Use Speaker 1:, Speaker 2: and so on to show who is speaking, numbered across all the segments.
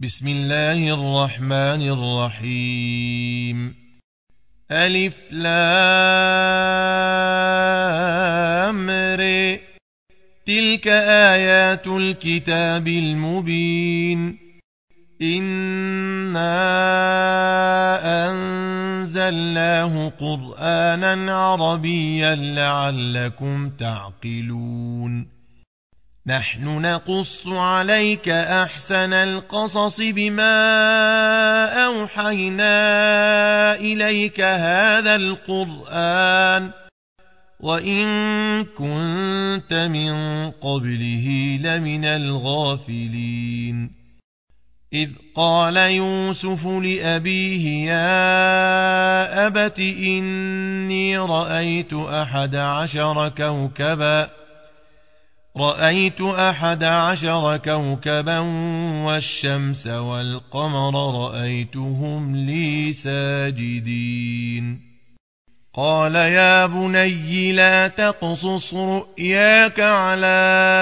Speaker 1: بسم الله الرحمن الرحيم. ألف لام ر. تلك آيات الكتاب المبين. إنا أنزلناه قرآنا عربيا لعلكم تعقلون. نحن نقص عليك أحسن القصص بما أوحينا إليك هذا القرآن وإن كنت من قبله لمن الغافلين. إذ قال يوسف لأبيه يا أبت إني رأيت 11 كوكبا والشمس والقمر رأيتهم لي ساجدين. قال يا بني لا تقصص رؤياك على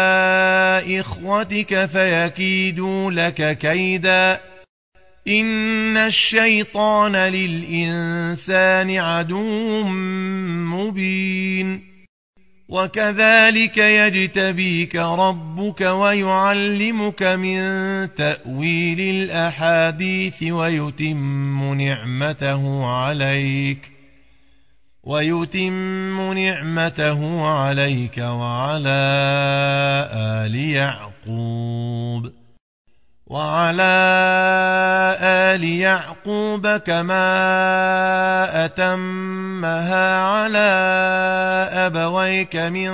Speaker 1: إخوتك فيكيدوا لك كيدا إن الشيطان للإنسان عدو مبين. وكذلك يجتبيك ربك ويعلمك من تأويل الأحاديث ويتم نعمته عليك وعلى آل يعقوب كما أتمها على أبويك من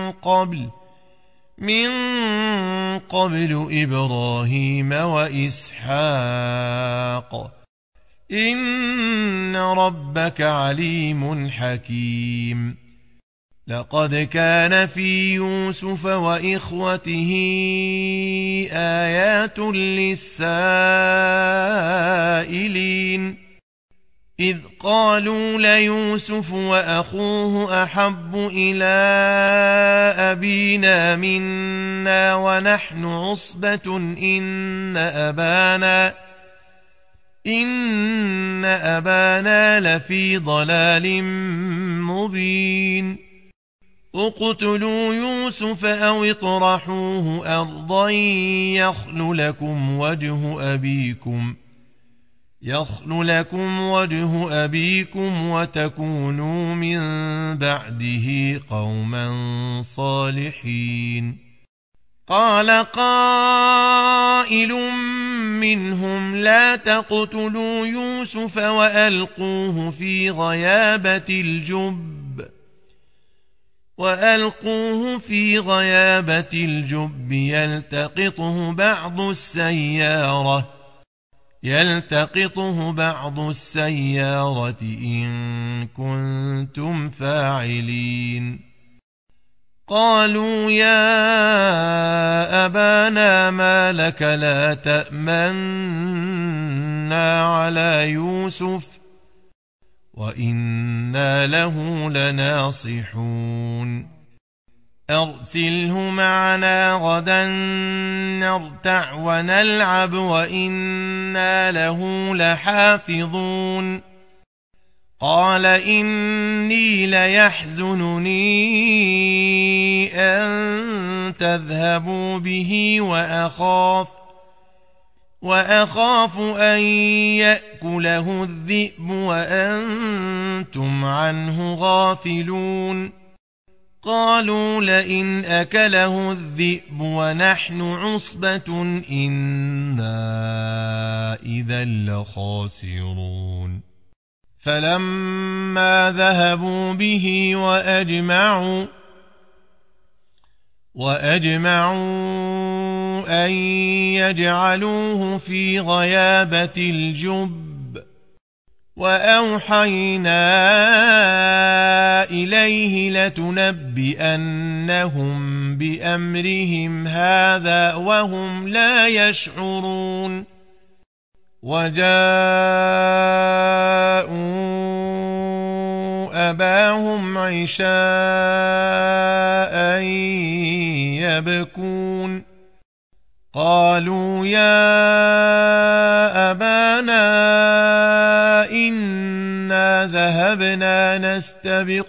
Speaker 1: قبل إبراهيم وإسحاق إن ربك عليم حكيم. لقد كان في يوسف وإخوته آيات للسائلين إذ قالوا ليوسف وأخوه أحب إلى أبينا منا ونحن عصبة إن أبانا لفي ضلال مبين. اقتلوا يوسف أو اطرحوه أرضا يخل لكم وجه أبيكم وتكونوا من بعده قوما صالحين. قال قائل منهم لا تقتلوا يوسف وألقوه في غيابة الجب يلتقطه بعض السيارة إن كنتم فاعلين. قالوا يا أبانا ما لك لا تأمنا على يوسف وإنا له لناصحون. أرسله معنا غدا نرتع ونلعب وإنا له لحافظون. قال إني ليحزنني أن تذهبوا به وأخاف أن يأكله الذئب وأنتم عنه غافلون. قالوا لئن أكله الذئب ونحن عصبة إنا إذا لخاسرون. فلما ذهبوا به وأجمعوا أن يجعلوه في غيابة الجب وأوحينا إليه لتنبئنهم بأمرهم هذا وهم لا يشعرون. وجاءوا أباهم عشاء يبكون. قالوا يا أبانا إنا ذهبنا نستبق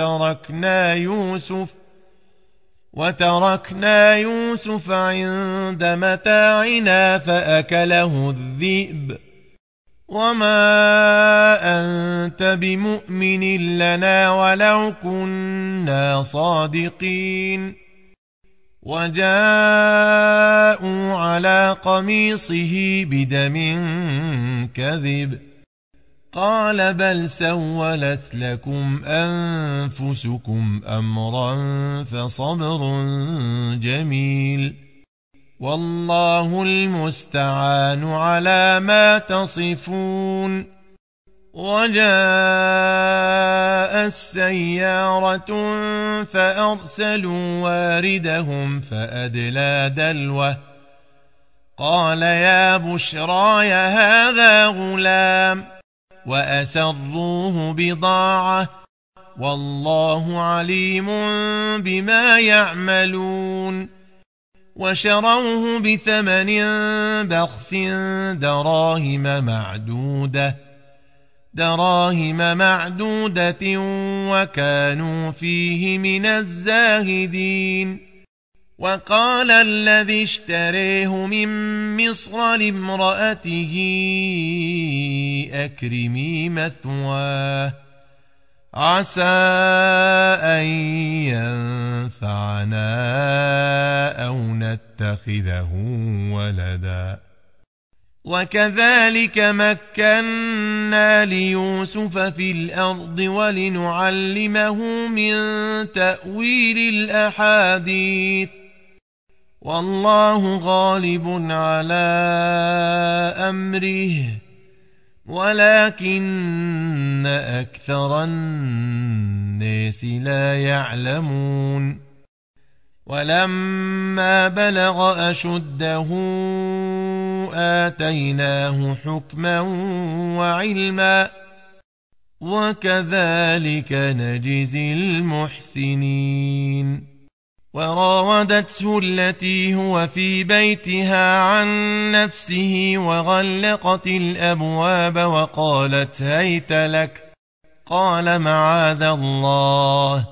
Speaker 1: وتركنا يوسف عند متاعنا فأكله الذئب وما أنت بمؤمن لنا ولو كنا صادقين وجاءوا على قميصه بدم كذب قال بل سولت لكم أنفسكم أمرا فصبر جميل والله المستعان على ما تصفون وجاء السيارة فأرسلوا واردهم فأدلى دلوه قال يا بشراي هذا غلام وأسروه بضاعة والله عليم بما يعملون وشروه بثمن بخس دراهم معدودة وكانوا فيه من الزاهدين وقال الذي اشتريه من مصر لامرأته أكرمي مثواه عسى أن ينفعنا أو نتخذه ولدا وكذلك مكنا ليوسف في الأرض ولنعلمه من تأويل الأحاديث والله غالب على أمره ولكن أكثر الناس لا يعلمون ولما بلغ أشده آتيناه حكما وعلما وكذلك نجزي المحسنين وراودته التي هو في بيتها عن نفسه وغلقت الأبواب وقالت هيت لك قال معاذ الله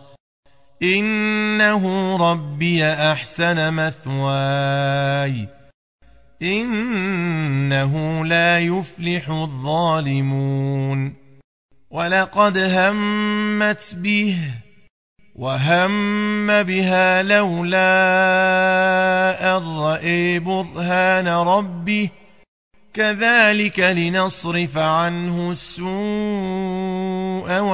Speaker 1: إنه ربي أحسن مثواي إنه لا يفلح الظالمون ولقد همت به وهم بها لولا أن رأى برهان ربه كذلك لنصرف عنه السوء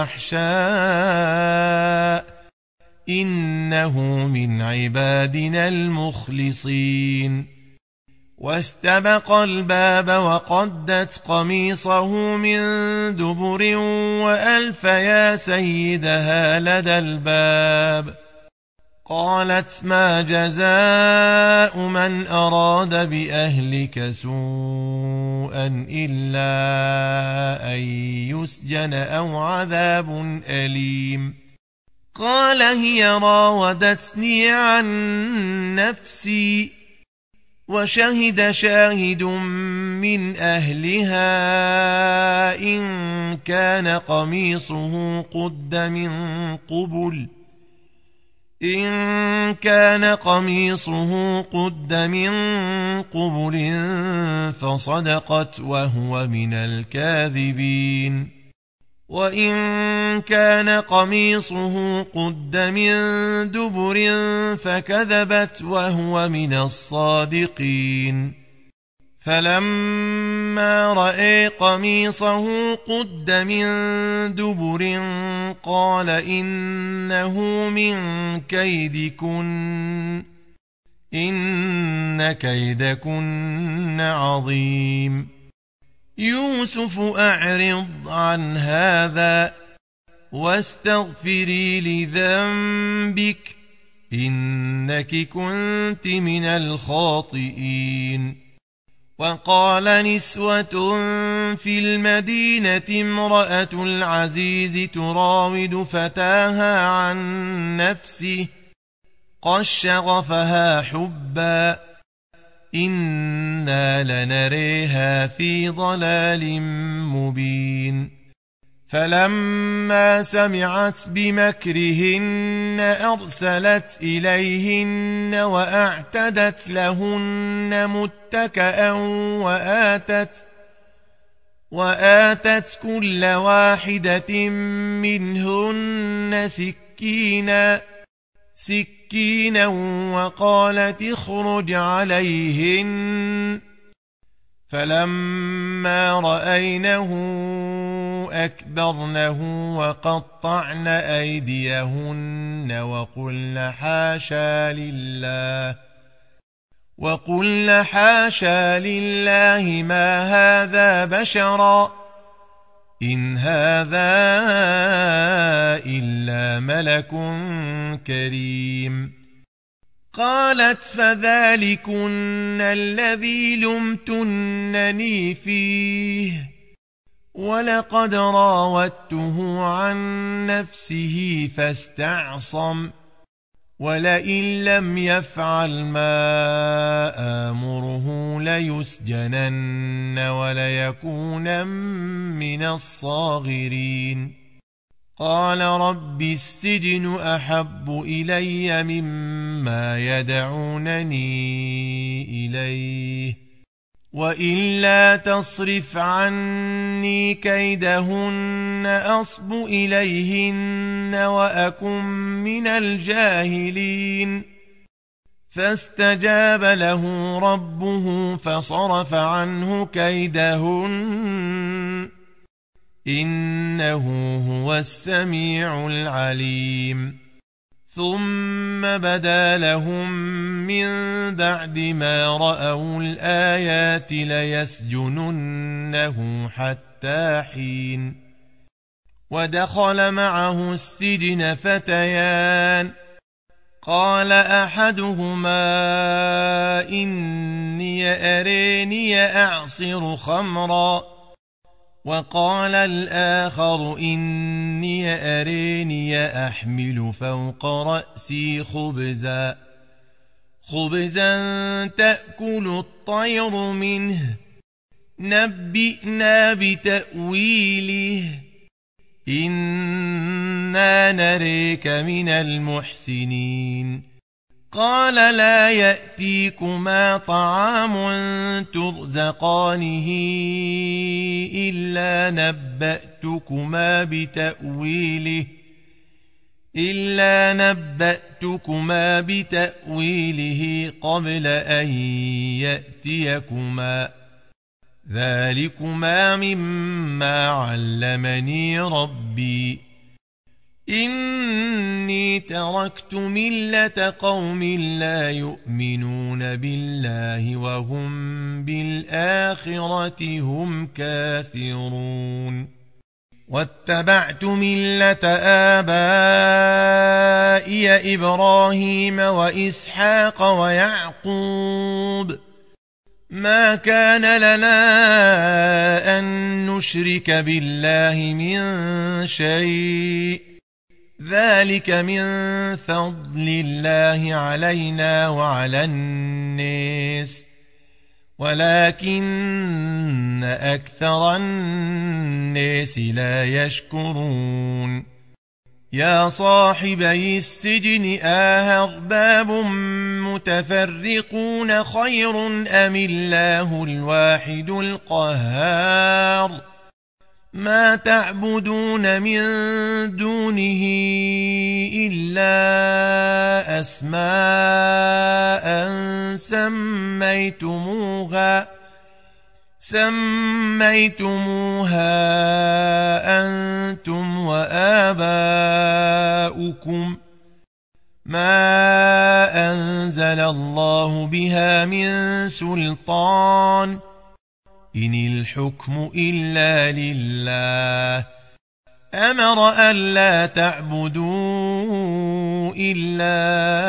Speaker 1: والفحشاء إنه من عبادنا المخلصين واستبق الباب وقدت قميصه من دبر وألف يا سيدها لدى الباب قالت ما جزاء من أراد بأهلك سوءا إلا أن يسجن أو عذاب أليم قال هي راودتني عن نفسي وشهد شاهد من أهلها إن كان قميصه قد من قبل فصدقت وهو من الكاذبين وإن كان قميصه قد من دبر فكذبت وهو من الصادقين فلما رأى قميصه قد من دبر قال إنه من كيدكن إن كيدكن عظيم يوسف أعرض عن هذا واستغفري لذنبك إنك كنت من الخاطئين وقال نسوة في المدينة امرأة العزيز تراود فتاها عن نفسه قد شغفها حبا إنا لنريها في ضلال مبين فلما سمعت بمكرهن أرسلت إليهن وأعتدت لهن متكئا وآتت كل واحدة منهن سكينا وقالت اخرج عليهن فلما رأينه أكبرنه وقطعن أيديهن وقلن حاشا لله ما هذا بشرا إن هذا إلا ملك كريم قالت فذلكن الذي لمتنني فيه ولقد راودته عن نفسه فاستعصم ولئن لم يفعل ما آمره ليسجنن وليكونن من الصاغرين قال رب السجن أحب إلي مما يدعونني إليه وإلا تصرف عني كيدهن أصب إليهن وأكن من الجاهلين فاستجاب له ربه فصرف عنه كيدهن إنه هو السميع العليم ثم بدا لهم من بعد ما رأوا الآيات ليسجننه حتى حين ودخل معه السجن فتيان قال أحدهما إني أريني أعصر خمرا وقال الآخر إني أريني أحمل فوق رأسي خبزا تأكل الطير منه نبئنا بتأويله إنا نريك من المحسنين قال لا يأتيكما طعام ترزقانه إلا نبأتكما بتأويله قبل أن يأتيكما ذلكما مما علمني ربي إني تركت ملة قوم لا يؤمنون بالله وهم بالآخرة هم كافرون واتبعت ملة آبائي إبراهيم وإسحاق ويعقوب ما كان لنا أن نشرك بالله من شيء ذلك من فضل الله علينا وعلى الناس ولكن أكثر الناس لا يشكرون يا صاحبي السجن أأرباب متفرقون خير أم الله الواحد القهار ما تعبدون من دونه إلا أسماء سميتموها أنتم وآباؤكم ما أنزل الله بها من سلطان إن الحكم إلا لله أمر ألا تعبدوا إلا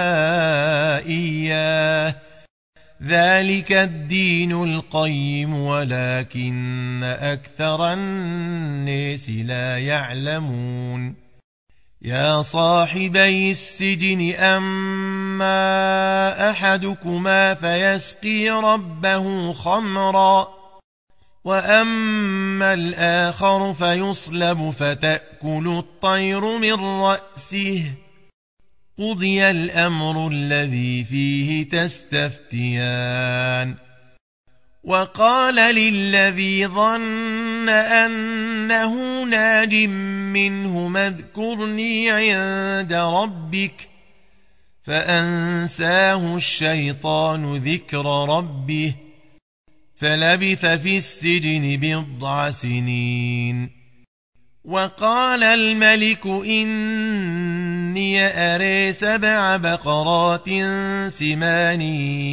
Speaker 1: إياه ذلك الدين القيم ولكن أكثر الناس لا يعلمون يا صاحبي السجن أما أما أحدكما فيسقي ربه خمرا وأما الآخر فيصلب فتأكل الطير من رأسه قضي الأمر الذي فيه تستفتيان وقال للذي ظن أنه ناج منهما اذكرني عند ربك فأنساه الشيطان ذكر ربه فلبث في السجن بضع سنين وقال الملك إني أرى 7 بقرات سمان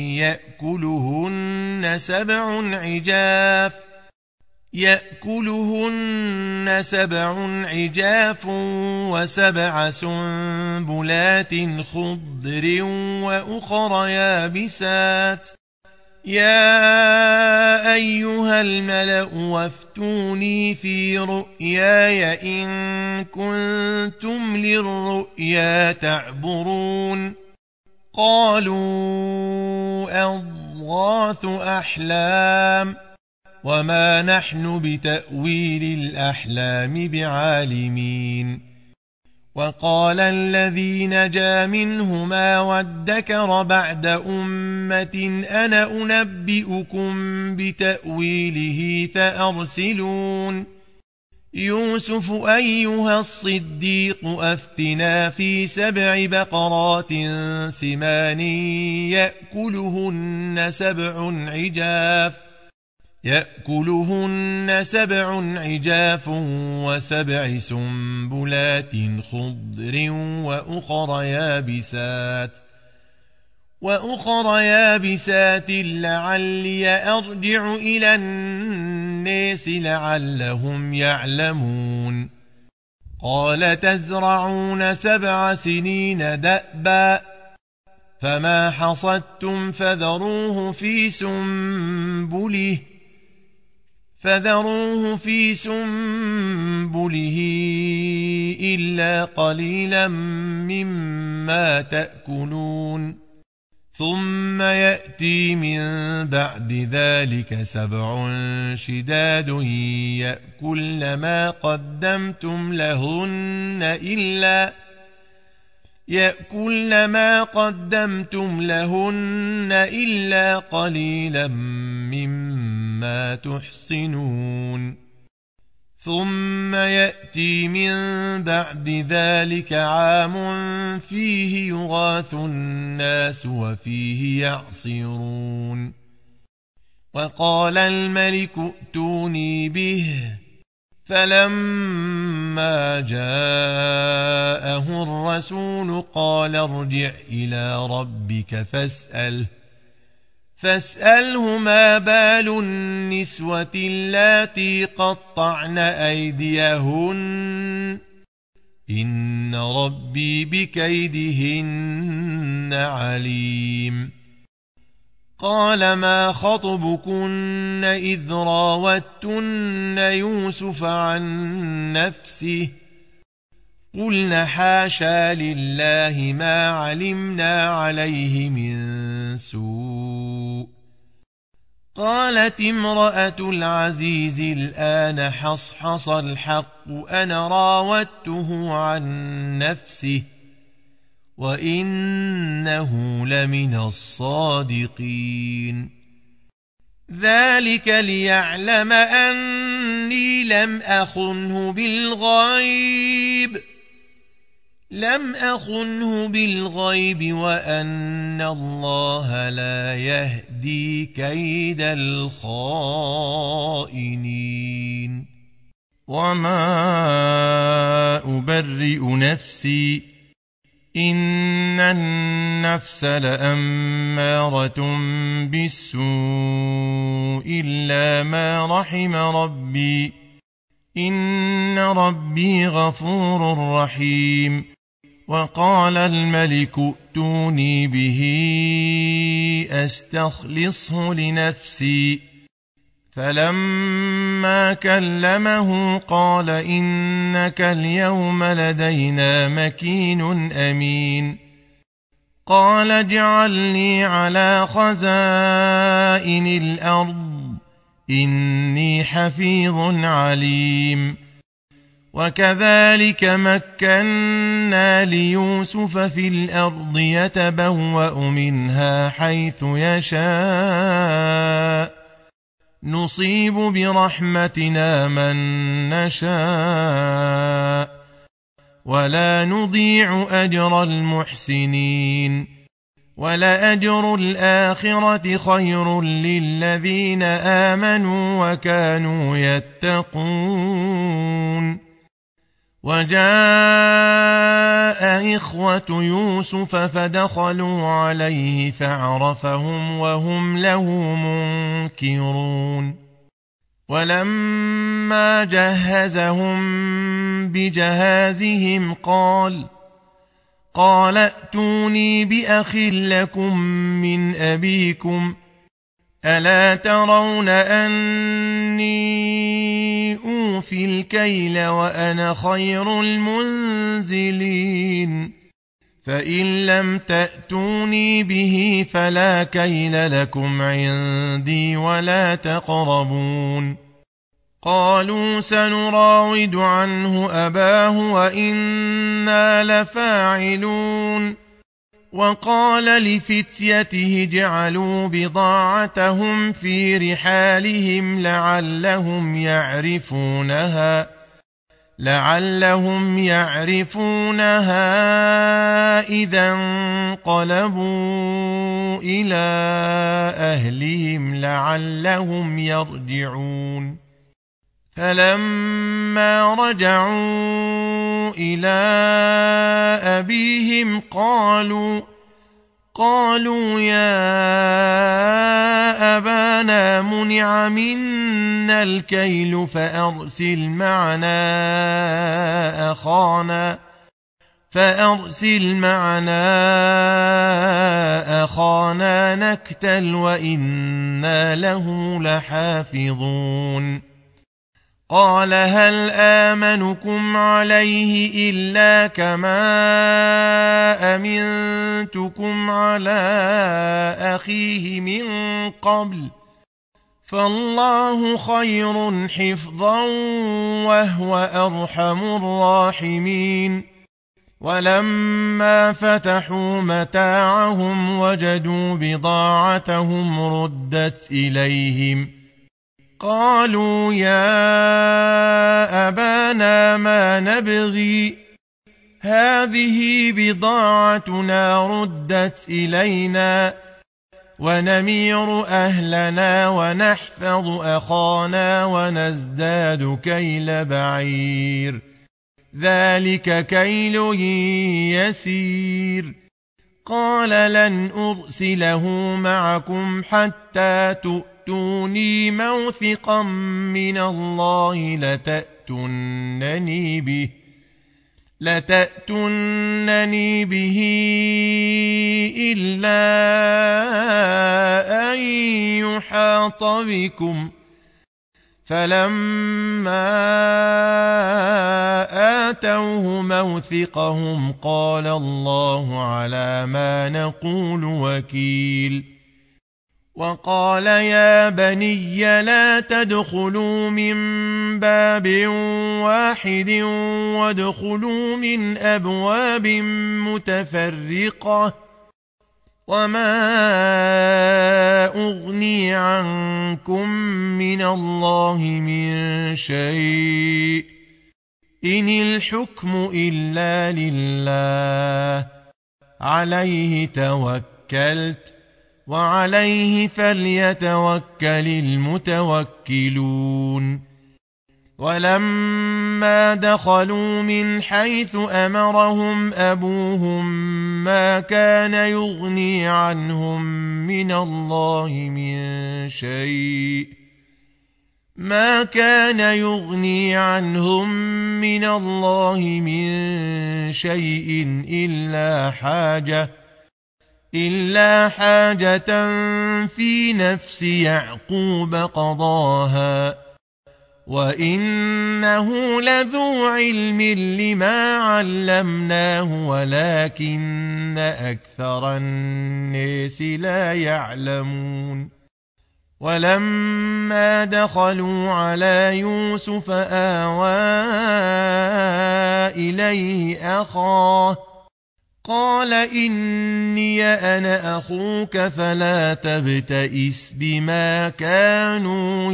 Speaker 1: يأكلهن 7 عجاف و7 سنبلات خضر وأخر يابسات يا أيها الملأ وافتوني في رؤياي إن كنتم للرؤيا تعبرون قالوا أضغاث أحلام وما نحن بتأويل الأحلام بعالمين وقال الذي نجا منهما وادكر بعد أمة أنا أنبئكم بتأويله فأرسلون يوسف أيها الصديق أفتنا في 7 بقرات سمان يأكلهن 7 عجاف و7 سنبلات خضر وأخر يابسات لعلي أرجع إلى الناس لعلهم يعلمون قال تزرعون 7 سنين دأبا فما حصدتم فذروه في سنبله إلا قليلا مما تأكلون ثم يأتي من بعد ذلك 7 شداد يأكلن ما قدمتم لهن إلا قليلا مما تحصنون ثم يأتي من بعد ذلك عام فيه يغاث الناس وفيه يعصرون وقال الملك ائتوني به فلما جاءه الرسول قال ارجع إلى ربك فاسأله ما بال النسوة اللاتي قطعن أيديهن إن ربي بكيدهن عليم قال ما خطبكن إذ راوتن يوسف عن نفسه قلن حاشا لله ما علمنا عليه من سوء قالت امرأة العزيز الآن حصحص الحق أنا راودته عن نفسه وإنه لمن الصادقين ذلك ليعلم أني لم أخنه بالغيب وأن الله لا يهدي كيد الخائنين وما أبرئ نفسي إن النفس لأمارة بالسوء إلا ما رحم ربي إن ربي غفور رحيم وقال الملك ائتوني به أستخلصه لنفسي فلما كلمه قال إنك اليوم لدينا مكين أمين قال اجعلني على خزائن الأرض إني حفيظ عليم وكذلك مكنا ليوسف في الأرض يتبوأ منها حيث يشاء نصيب برحمتنا من نشاء ولا نضيع أجر المحسنين ولأجر الآخرة خير للذين آمنوا وكانوا يتقون وجاء إخوة يوسف فدخلوا عليه فعرفهم وهم له منكرون ولما جهزهم بجهازهم قال ائتوني بأخ لكم من أبيكم ألا ترون أني أوفي الكيل وأنا خير المنزلين فإن لم تأتوني به فلا كيل لكم عندي ولا تقربون قالوا سنراود عنه أباه وإنا لفاعلون وقال لفتيته اجعلوا بضاعتهم في رحالهم لعلهم يعرفونها إذا انقلبوا إلى أهلهم لعلهم يرجعون فلما رجعوا إلى أبيهم قالوا يا أبانا منع منا الكيل فأرسل معنا أخانا نكتل وإنا له لحافظون قال هل آمنكم عليه إلا كما أمنتكم على أخيه من قبل فالله خير حفظا وهو أرحم الراحمين ولما فتحوا متاعهم وجدوا بضاعتهم ردت إليهم قالوا يا أبانا ما نبغي هذه بضاعتنا ردت إلينا ونمير أهلنا ونحفظ أخانا ونزداد كيل بعير ذلك كيل يسير قال لن أرسله معكم حتى تؤتوني موثقا من الله لتأتونني به إلا أن يحاط بكم فلما آتوه موثقهم قال الله على ما نقول وكيل وقال يا بني لا تدخلوا من باب واحد وادخلوا من أبواب متفرقة وما أغني عنكم من الله من شيء إن الحكم إلا لله عليه توكلت وعليه فليتوكل المتوكلون ولما دخلوا من حيث أمرهم أبوهم ما كان يغني عنهم من الله من شيء إلا حاجة في نفس يعقوب قضاها وإنه لذو علم لما علمناه ولكن أكثر الناس لا يعلمون ولما دخلوا على يوسف آوى إليه أخاه قال إني أنا أخوك فلا تبتئس بما كانوا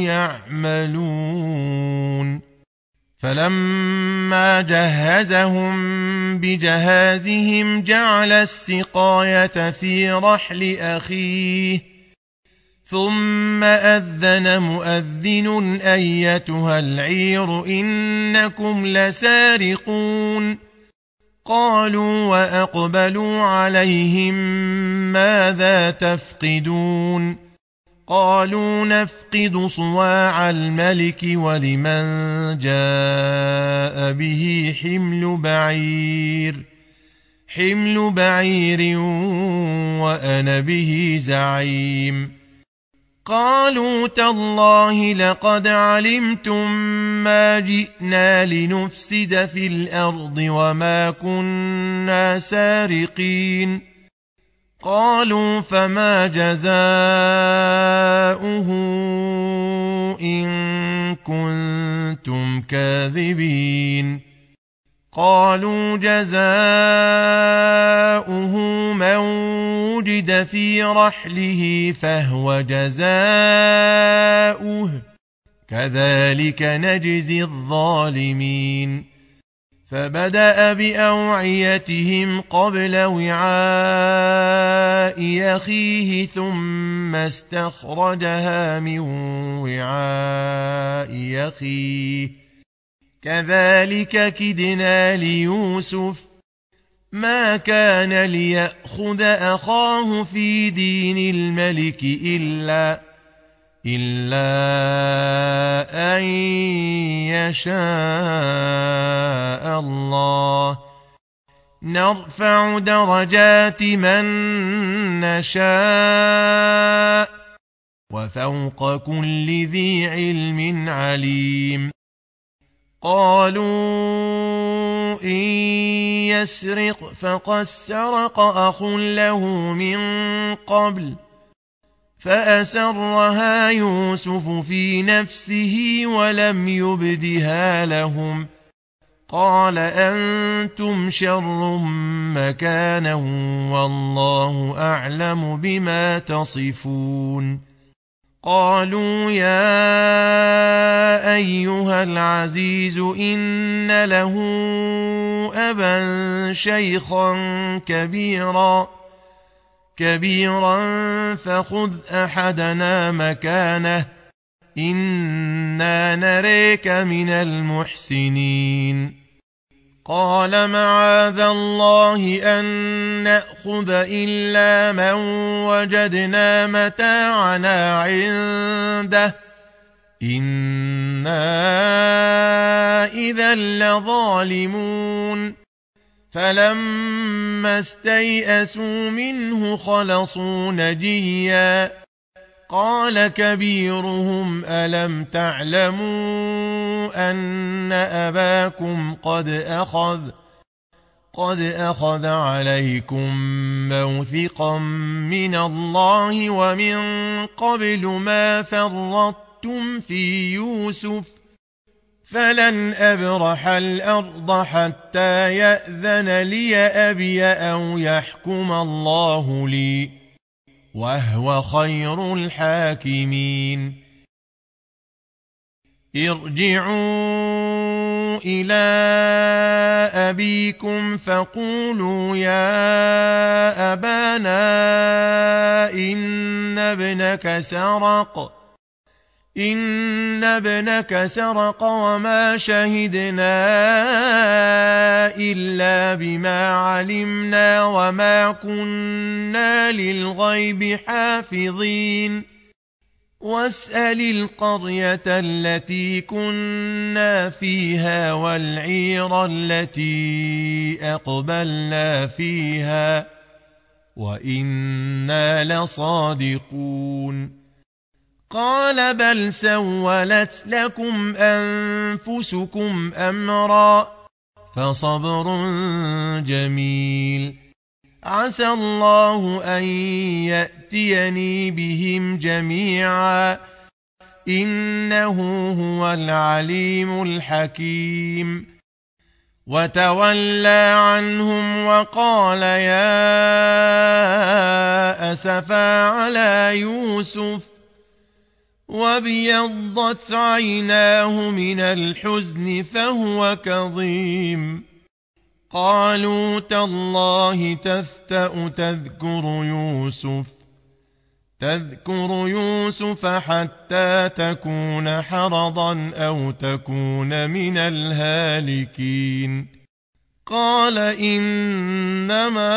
Speaker 1: يعملون فلما جهزهم بجهازهم جعل السقاية في رحل أخيه ثم أذن مؤذن أيتها العير إنكم لسارقون قالوا وأقبلوا عليهم ماذا تفقدون قالوا نفقد صواع الملك ولمن جاء به حمل بعير وأنا به زعيم قالوا تالله لقد علمتم ما جئنا لنفسد في الأرض وما كنا سارقين قالوا فما جزاؤه إن كنتم كاذبين قالوا جزاؤه من وجد في رحله فهو جزاؤه كذلك نجزي الظالمين فبدأ بأوعيتهم قبل وعاء أخيه ثم استخرجها من وعاء أخيه كذلك كدنا ليوسف ما كان ليأخذ أخاه في دين الملك إلا أن يشاء الله نرفع درجات من نشاء وفوق كل ذي علم عليم قالوا إن يسرق فقد سرق أخ له من قبل فأسرها يوسف في نفسه ولم يبدها لهم قال أنتم شر مكانا والله أعلم بما تصفون قالوا يا أيها العزيز إن له أبا شيخا كبيرا فخذ أحدنا مكانه إنا نريك من المحسنين قال معاذ الله أن نأخذ إلا من وجدنا متاعنا عنده إنا إذا لظالمون فلما استيئسوا منه خلصوا نجيا قال كبيرهم ألم تعلموا أن أباكم قد أخذ عليكم موثقا من الله ومن قبل ما فرطتم في يوسف فلن أبرح الأرض حتى يأذن لي أبي أو يحكم الله لي وهو خير الحاكمين ارجعوا إلى أبيكم فقولوا يا أبانا إن ابنك سرق وما شهدنا إلا بما علمنا وما كنا للغيب حافظين واسأل القرية التي كنا فيها والعير التي أقبلنا فيها وإنا لصادقون قال بل سولت لكم أنفسكم أمرا فصبر جميل عسى الله أن يأتيني بهم جميعا إنه هو العليم الحكيم وتولى عنهم وقال يا أسفا على يوسف وابيضت عيناه من الحزن فهو كظيم قالوا تالله تفتأ تذكر يوسف حتى تكون حرضا أو تكون من الهالكين قال إنما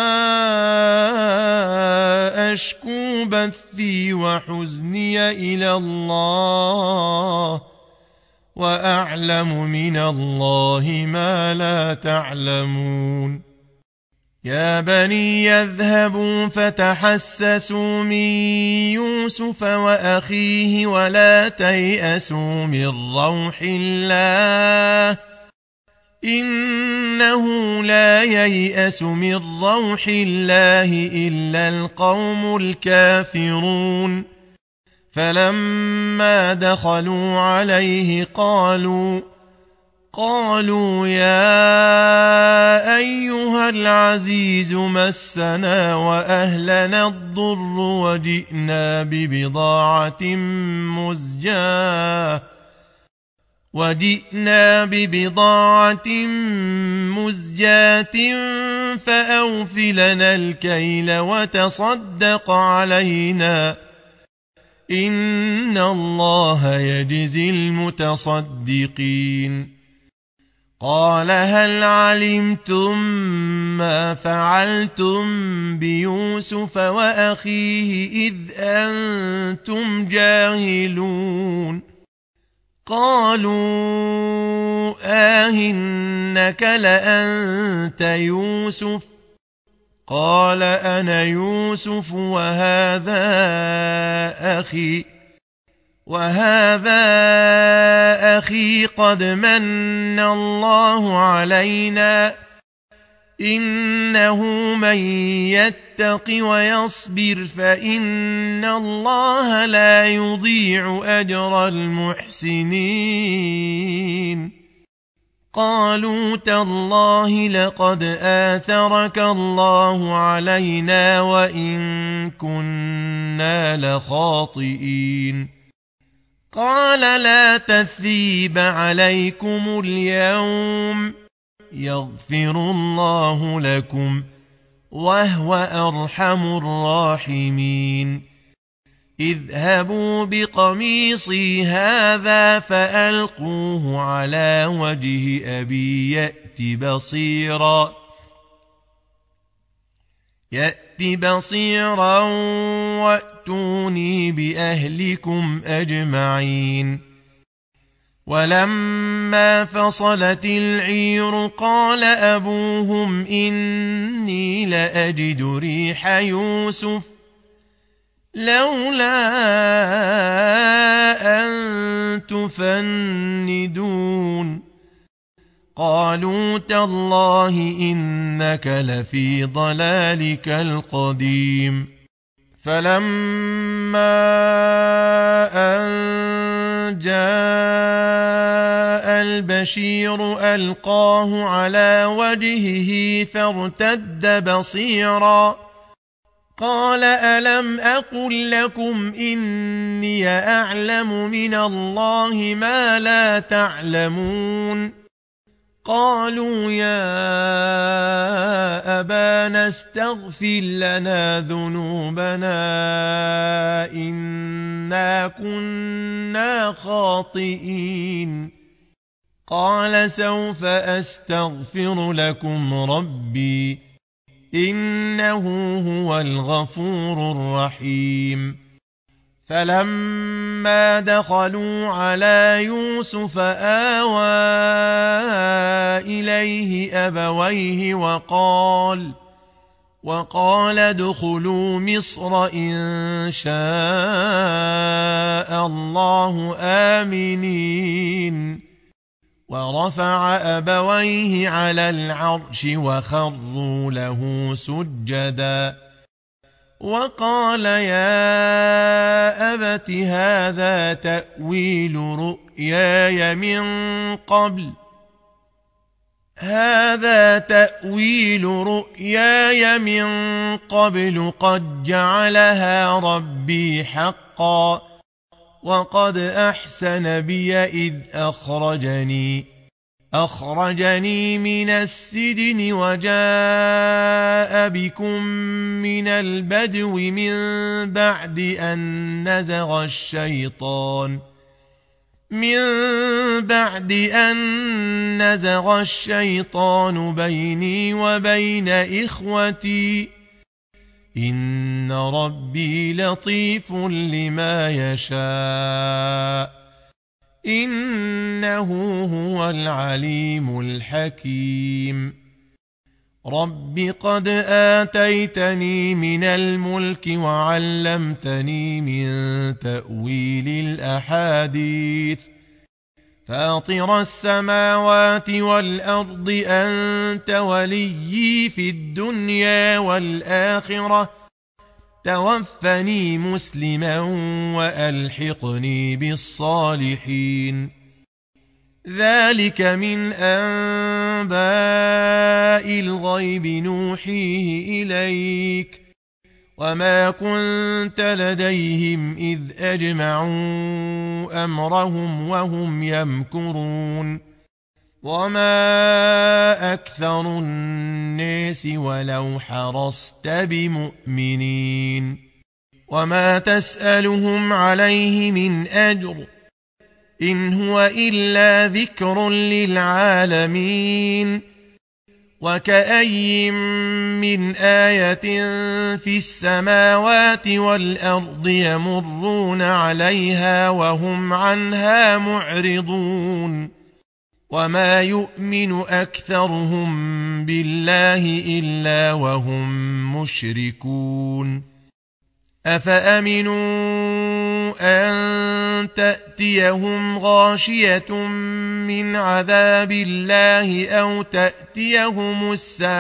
Speaker 1: أشكو بثي وحزني إلى الله وأعلم من الله ما لا تعلمون يا بني يذهبوا فتحسسوا من يوسف وأخيه ولا تيأسوا من روح الله إنه لا ييأس من روح الله إلا القوم الكافرون فلما دخلوا عليه قالوا يا أيها العزيز مسنا وأهلنا الضر وجئنا ببضاعة مزجاة فأوف لنا الكيل وتصدق علينا إن الله يجزي المتصدقين قال هل علمتم ما فعلتم بيوسف وأخيه إذ أنتم جاهلون قالوا آهنك لأنت يوسف قال أنا يوسف وهذا أخي قد من الله علينا إنه من يتق ويصبر فإن الله لا يضيع أجر المحسنين قالوا تالله لقد آثرك الله علينا وإن كنا لخاطئين قال لا تثريب عليكم اليوم يغفر الله لكم وهو أرحم الراحمين اذهبوا بقميصي هذا فألقوه على وجه أبي يأت بصيرا وأتوني بأهلكم أجمعين ولما فصلت العير قال أبوهم إني لأجد ريح يوسف لولا أن تفندون قالوا تالله إنك لفي ضلالك القديم فلما أن جاء البشير ألقاه على وجهه فارتد بصيرا قال ألم أقل لكم إني أعلم من الله ما لا تعلمون قالوا يا أبانا استغفر لنا ذنوبنا إنا كنا خاطئين قال سوف أستغفر لكم ربي إنه هو الغفور الرحيم فلما دخلوا على يوسف آوى إليه أبويه وقال ادخلوا مصر إن شاء الله آمنين ورفع أبويه على العرش وخروا له سجدا وقال يا أبت هذا تأويل رؤياي من قبل قد جعلها ربي حقا وقد أحسن بي إذ أخرجني من السجن وجاء بكم من البدو من بعد أن نزغ الشيطان بيني وبين إخوتي إن ربي لطيف لما يشاء إنه هو العليم الحكيم رب قد آتيتني من الملك وعلمتني من تأويل الأحاديث فاطر السماوات والأرض أنت وليي في الدنيا والآخرة توفني مسلما وألحقني بالصالحين ذلك من أنباء الغيب نوحيه إليك وما كنت لديهم إذ أجمعوا أمرهم وهم يمكرون وما أكثر الناس ولو حرصت بمؤمنين وما تسألهم عليه من أجر إن هو إلا ذكر للعالمين وكأي من آية في السماوات والأرض يمرون عليها وهم عنها معرضون وما يؤمن أكثرهم بالله إلا وهم مشركون أفأمنوا أن تأتيهم غاشية من عذاب الله أو تأتيهم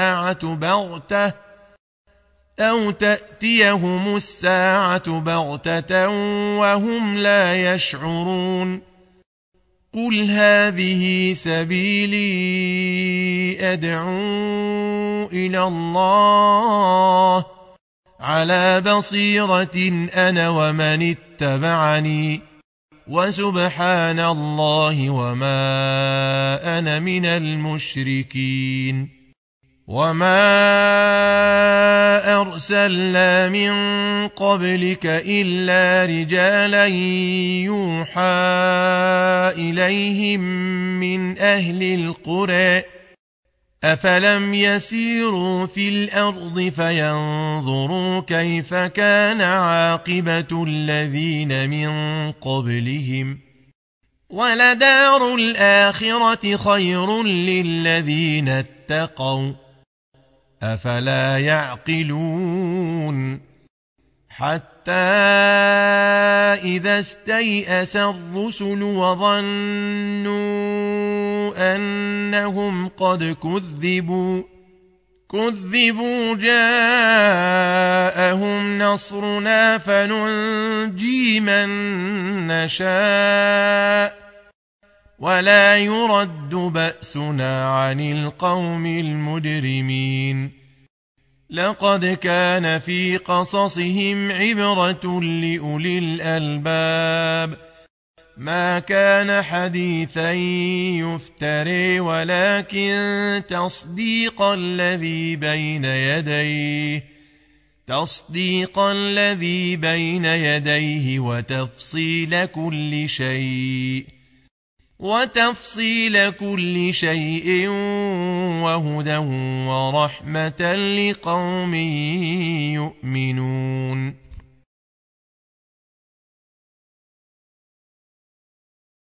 Speaker 1: الساعة بغتة وهم لا يشعرون قل هذه سبيلي أدعو إلى الله على بصيرة أنا ومن اتبعني وسبحان الله وما أنا من المشركين وما أرسلنا من قبلك إلا رجالا يوحى إليهم من أهل القرى أفلم يسيروا في الأرض فينظروا كيف كان عاقبة الذين من قبلهم ولدار الآخرة خير للذين اتقوا أفلا يعقلون حتى إذا استيأس الرسل وظنوا أنهم قد كذبوا جاءهم نصرنا فننجي من نشاء ولا يرد بأسنا عن القوم المجرمين لقد كان في قصصهم عبرة لأولي الألباب ما كان حديثا يفتري ولكن تصديق الذي بين يديه وتفصيل كل شيء وهدى ورحمة لقوم يؤمنون